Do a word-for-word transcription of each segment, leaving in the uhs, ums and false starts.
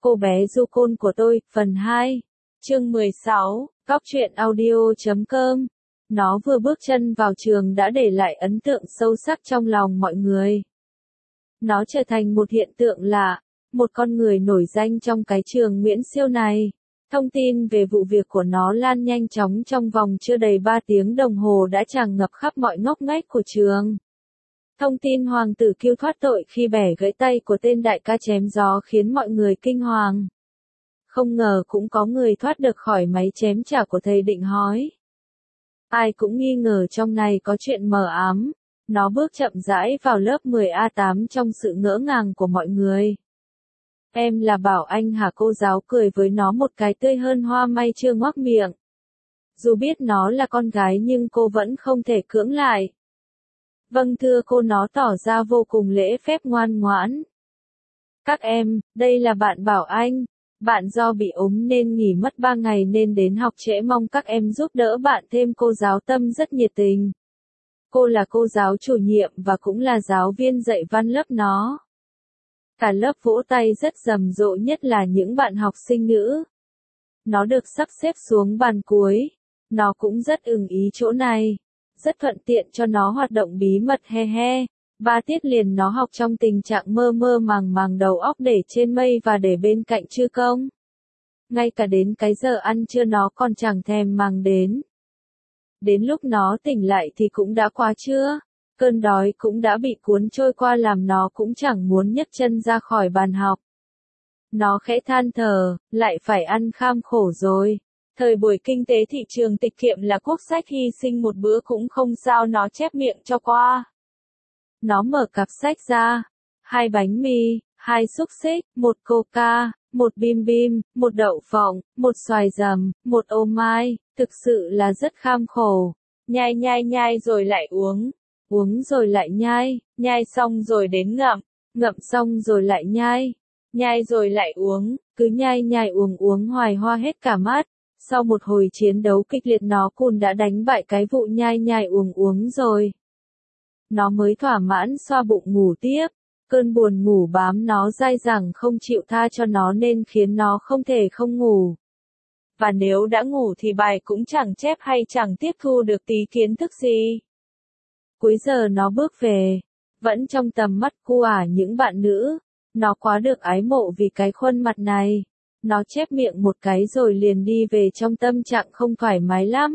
Cô bé du côn của tôi, phần hai. Chương mười sáu, Cóc truyện audio chấm com. Nó vừa bước chân vào trường đã để lại ấn tượng sâu sắc trong lòng mọi người. Nó trở thành một hiện tượng lạ, một con người nổi danh trong cái trường Nguyễn Siêu này. Thông tin về vụ việc của nó lan nhanh chóng trong vòng chưa đầy ba tiếng đồng hồ đã tràn ngập khắp mọi ngóc ngách của trường. Thông tin hoàng tử Kiêu thoát tội khi bẻ gãy tay của tên đại ca chém gió khiến mọi người kinh hoàng. Không ngờ cũng có người thoát được khỏi máy chém trả của thầy Định Hói. Ai cũng nghi ngờ trong này có chuyện mờ ám. Nó bước chậm rãi vào lớp mười A tám trong sự ngỡ ngàng của mọi người. Em là Bảo Anh hả? Cô giáo cười với nó một cái tươi hơn hoa may chưa ngoác miệng. Dù biết nó là con gái nhưng cô vẫn không thể cưỡng lại. Vâng thưa cô, nó tỏ ra vô cùng lễ phép ngoan ngoãn. Các em, đây là bạn Bảo Anh. Bạn do bị ốm nên nghỉ mất ba ngày nên đến học trễ, mong các em giúp đỡ bạn thêm. Cô giáo Tâm rất nhiệt tình. Cô là cô giáo chủ nhiệm và cũng là giáo viên dạy văn lớp nó. Cả lớp vỗ tay rất rầm rộ, nhất là những bạn học sinh nữ. Nó được sắp xếp xuống bàn cuối. Nó cũng rất ưng ý chỗ này. Rất thuận tiện cho nó hoạt động bí mật he he. Ba tiết liền nó học trong tình trạng mơ mơ màng màng, đầu óc để trên mây và để bên cạnh chư công. Ngay cả đến cái giờ ăn trưa nó còn chẳng thèm màng đến. Đến lúc nó tỉnh lại thì cũng đã quá trưa. Cơn đói cũng đã bị cuốn trôi qua làm nó cũng chẳng muốn nhấc chân ra khỏi bàn học. Nó khẽ than thở, lại phải ăn kham khổ rồi. Thời buổi kinh tế thị trường tiết kiệm là quốc sách, hy sinh một bữa cũng không sao, nó chép miệng cho qua. Nó mở cặp sách ra. Hai bánh mì, hai xúc xích, một coca, một bim bim, một đậu phộng, một xoài rằm, một ô mai. Thực sự là rất kham khổ. Nhai nhai nhai rồi lại uống. Uống rồi lại nhai. Nhai xong rồi đến ngậm. Ngậm xong rồi lại nhai. Nhai rồi lại uống. Cứ nhai nhai uống uống hoài hoa hết cả mắt. Sau một hồi chiến đấu kịch liệt nó cùn đã đánh bại cái vụ nhai nhai uống uống rồi. Nó mới thỏa mãn xoa bụng ngủ tiếp. Cơn buồn ngủ bám nó dai dẳng không chịu tha cho nó nên khiến nó không thể không ngủ. Và nếu đã ngủ thì bài cũng chẳng chép hay chẳng tiếp thu được tí kiến thức gì. Cuối giờ nó bước về. Vẫn trong tầm mắt cu ả những bạn nữ. Nó quá được ái mộ vì cái khuôn mặt này. Nó chép miệng một cái rồi liền đi về trong tâm trạng không thoải mái lắm.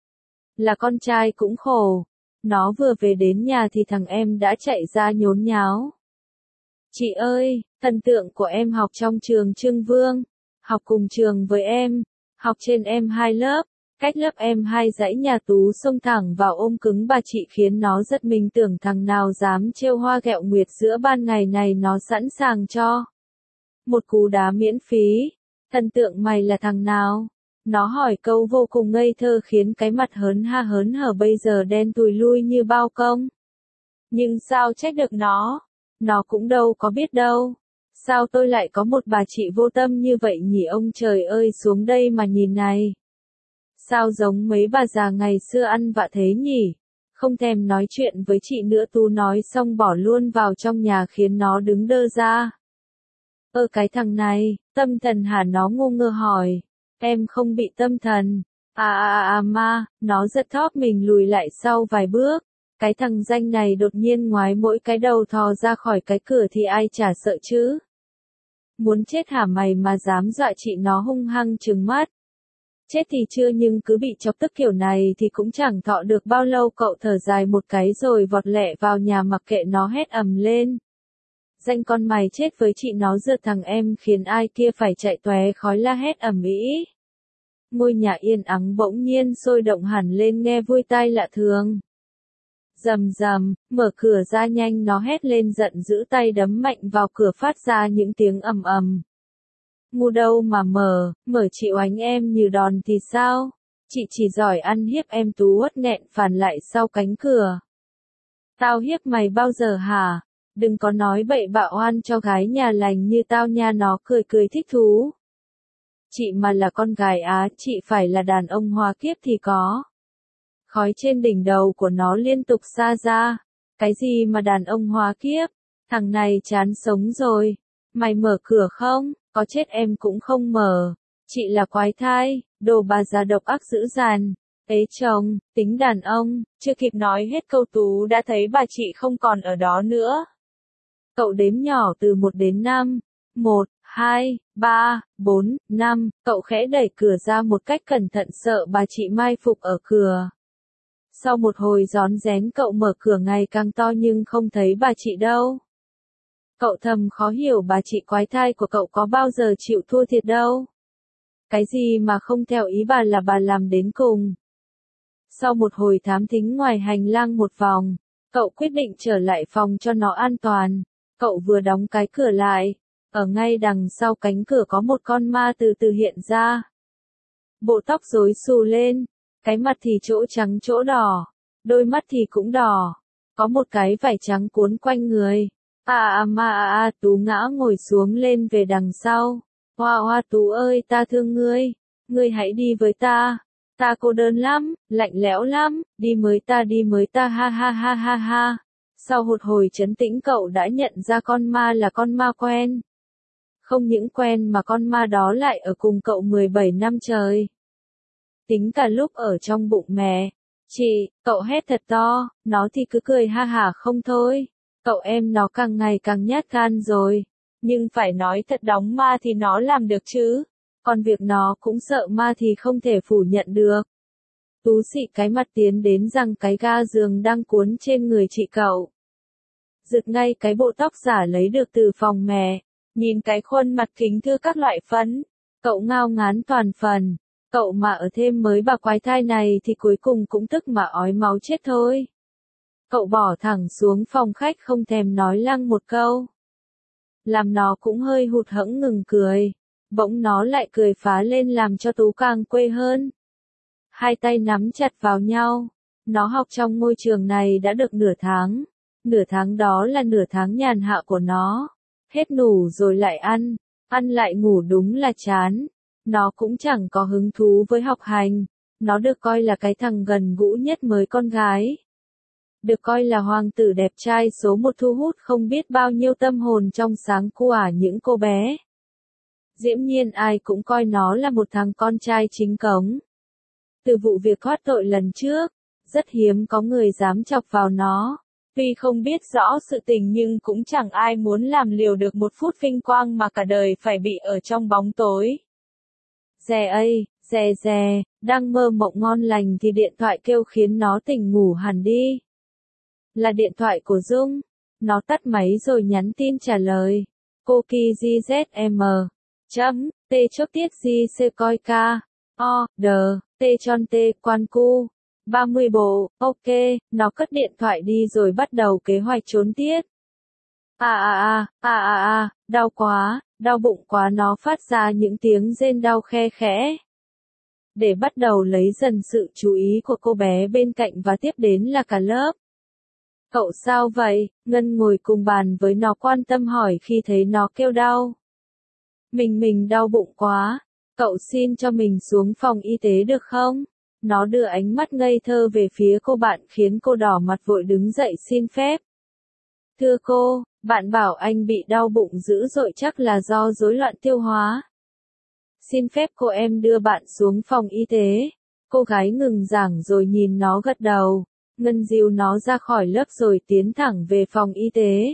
Là con trai cũng khổ. Nó vừa về đến nhà thì thằng em đã chạy ra nhốn nháo. Chị ơi, thần tượng của em học trong trường Trưng Vương. Học cùng trường với em. Học trên em hai lớp. Cách lớp em hai dãy nhà Tú xông thẳng vào ôm cứng bà chị khiến nó giật mình, tưởng thằng nào dám trêu hoa ghẹo nguyệt giữa ban ngày này nó sẵn sàng cho một cú đá miễn phí. Thần tượng mày là thằng nào? Nó hỏi câu vô cùng ngây thơ khiến cái mặt hớn ha hớn hở bây giờ đen tùi lui như bao công. Nhưng sao trách được nó? Nó cũng đâu có biết đâu. Sao tôi lại có một bà chị vô tâm như vậy nhỉ? Ông trời ơi, xuống đây mà nhìn này. Sao giống mấy bà già ngày xưa ăn vạ thế nhỉ? Không thèm nói chuyện với chị nữa. Tú nói xong bỏ luôn vào trong nhà khiến nó đứng đơ ra. Ơ cái thằng này, tâm thần hả? Nó ngu ngơ hỏi. Em không bị tâm thần. À à à, à ma, nó giật thóp mình lùi lại sau vài bước. Cái thằng danh này đột nhiên ngoái mỗi cái đầu thò ra khỏi cái cửa thì ai chả sợ chứ. Muốn chết hả mày mà dám dọa chị? Nó hung hăng trừng mắt. Chết thì chưa, nhưng cứ bị chọc tức kiểu này thì cũng chẳng thọ được bao lâu. Cậu thở dài một cái rồi vọt lẹ vào nhà mặc kệ nó hét ầm lên. Danh con mày chết với chị, nó rượt thằng em khiến ai kia phải chạy tóe khói la hét ầm ĩ. Ngôi nhà yên ắng bỗng nhiên sôi động hẳn lên nghe vui tai lạ thường. Rầm rầm, mở cửa ra nhanh, nó hét lên giận dữ, tay đấm mạnh vào cửa phát ra những tiếng ầm ầm. Ngu đâu mà mở, mở chị oánh em như đòn thì sao? Chị chỉ giỏi ăn hiếp em. Tú uất nghẹn phản lại sau cánh cửa. Tao hiếp mày bao giờ hả? Đừng có nói bậy bạ oan cho gái nhà lành như tao nha. Nó cười cười thích thú. Chị mà là con gái á, chị phải là đàn ông hoa kiếp thì có. Khói trên đỉnh đầu của nó liên tục xa ra. Cái gì mà đàn ông hoa kiếp? Thằng này chán sống rồi. Mày mở cửa không? có chết em cũng không mở. Chị là quái thai, đồ bà già độc ác dữ dằn. Ế chồng, tính đàn ông, chưa kịp nói hết câu Tú đã thấy bà chị không còn ở đó nữa. Cậu đếm nhỏ từ một đến năm. một, hai, ba, bốn, năm, cậu khẽ đẩy cửa ra một cách cẩn thận sợ bà chị mai phục ở cửa. Sau một hồi rón rén cậu mở cửa ngày càng to nhưng không thấy bà chị đâu. Cậu thầm khó hiểu bà chị quái thai của cậu có bao giờ chịu thua thiệt đâu. Cái gì mà không theo ý bà là bà làm đến cùng. Sau một hồi thám thính ngoài hành lang một vòng, cậu quyết định trở lại phòng cho nó an toàn. Cậu vừa đóng cái cửa lại, ở ngay đằng sau cánh cửa có một con ma từ từ hiện ra. Bộ tóc rối xù lên, cái mặt thì chỗ trắng chỗ đỏ, đôi mắt thì cũng đỏ, có một cái vải trắng cuốn quanh người. À à ma à à Tú ngã ngồi xuống lên về đằng sau. Hoa hoa Tú ơi ta thương ngươi, ngươi hãy đi với ta. Ta cô đơn lắm, lạnh lẽo lắm, đi mới ta đi mới ta ha ha ha ha ha. Sau một hồi trấn tĩnh cậu đã nhận ra con ma là con ma quen. Không những quen mà con ma đó lại ở cùng cậu mười bảy năm trời. Tính cả lúc ở trong bụng mẹ. Chị, cậu hét thật to, nó thì cứ cười ha hả không thôi. Cậu em nó càng ngày càng nhát gan rồi. Nhưng phải nói thật đóng ma thì nó làm được chứ. Còn việc nó cũng sợ ma thì không thể phủ nhận được. Tú xị cái mặt tiến đến rằng cái ga giường đang cuốn trên người chị cậu. Giật ngay cái bộ tóc giả lấy được từ phòng mẹ. Nhìn cái khuôn mặt kính thưa các loại phấn. Cậu ngao ngán toàn phần. Cậu mà ở thêm mới bà quái thai này thì cuối cùng cũng tức mà ói máu chết thôi. Cậu bỏ thẳng xuống phòng khách không thèm nói lăng một câu. Làm nó cũng hơi hụt hẫng ngừng cười. Bỗng nó lại cười phá lên làm cho Tú càng quê hơn. Hai tay nắm chặt vào nhau. Nó học trong ngôi trường này đã được nửa tháng. Nửa tháng đó là nửa tháng nhàn hạ của nó. Hết ngủ rồi lại ăn. Ăn lại ngủ đúng là chán. Nó cũng chẳng có hứng thú với học hành. Nó được coi là cái thằng gần gũi nhất mới con gái. Được coi là hoàng tử đẹp trai số một thu hút không biết bao nhiêu tâm hồn trong sáng của những cô bé. Diễm nhiên ai cũng coi nó là một thằng con trai chính cống. Từ vụ việc thoát tội lần trước, rất hiếm có người dám chọc vào nó. Tuy không biết rõ sự tình nhưng cũng chẳng ai muốn làm liều được một phút vinh quang mà cả đời phải bị ở trong bóng tối. Dè ây, dè dè, đang mơ mộng ngon lành thì điện thoại kêu khiến nó tỉnh ngủ hẳn đi. Là điện thoại của Dung. Nó tắt máy rồi nhắn tin trả lời. Cô Ki G Z M. Chấm, T chốt tiết G C coi ca. O, D, T tròn T quan cu. ba mươi bộ, ok, nó cất điện thoại đi rồi bắt đầu kế hoạch trốn tiết. À à à, à à à, đau quá, đau bụng quá nó phát ra những tiếng rên đau khe khẽ. Để bắt đầu lấy dần sự chú ý của cô bé bên cạnh và tiếp đến là cả lớp. Cậu sao vậy? Ngân ngồi cùng bàn với nó quan tâm hỏi khi thấy nó kêu đau. Mình mình đau bụng quá, cậu xin cho mình xuống phòng y tế được không? Nó đưa ánh mắt ngây thơ về phía cô bạn khiến cô đỏ mặt vội đứng dậy xin phép. Thưa cô, bạn bảo anh bị đau bụng dữ dội chắc là do rối loạn tiêu hóa. Xin phép cô em đưa bạn xuống phòng y tế. Cô gái ngừng giảng rồi nhìn nó gật đầu. Ngân dìu nó ra khỏi lớp rồi tiến thẳng về phòng y tế.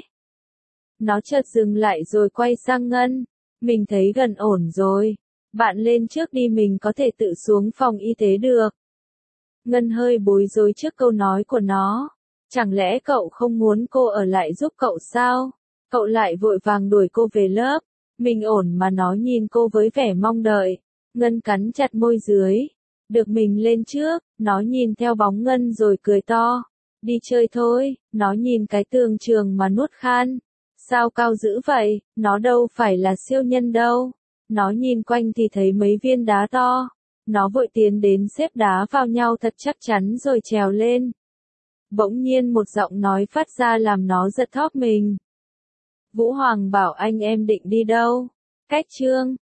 Nó chợt dừng lại rồi quay sang Ngân. Mình thấy gần ổn rồi. Bạn lên trước đi mình có thể tự xuống phòng y tế được. Ngân hơi bối rối trước câu nói của nó. Chẳng lẽ cậu không muốn cô ở lại giúp cậu sao? Cậu lại vội vàng đuổi cô về lớp. Mình ổn mà nó nhìn cô với vẻ mong đợi. Ngân cắn chặt môi dưới. Được mình lên trước, nó nhìn theo bóng Ngân rồi cười to. Đi chơi thôi, nó nhìn cái tường trường mà nuốt khan. Sao cao dữ vậy, nó đâu phải là siêu nhân đâu. Nó nhìn quanh thì thấy mấy viên đá to. Nó vội tiến đến xếp đá vào nhau thật chắc chắn rồi trèo lên. Bỗng nhiên một giọng nói phát ra làm nó giật thót mình. Vũ Hoàng bảo anh em định đi đâu? Cách chương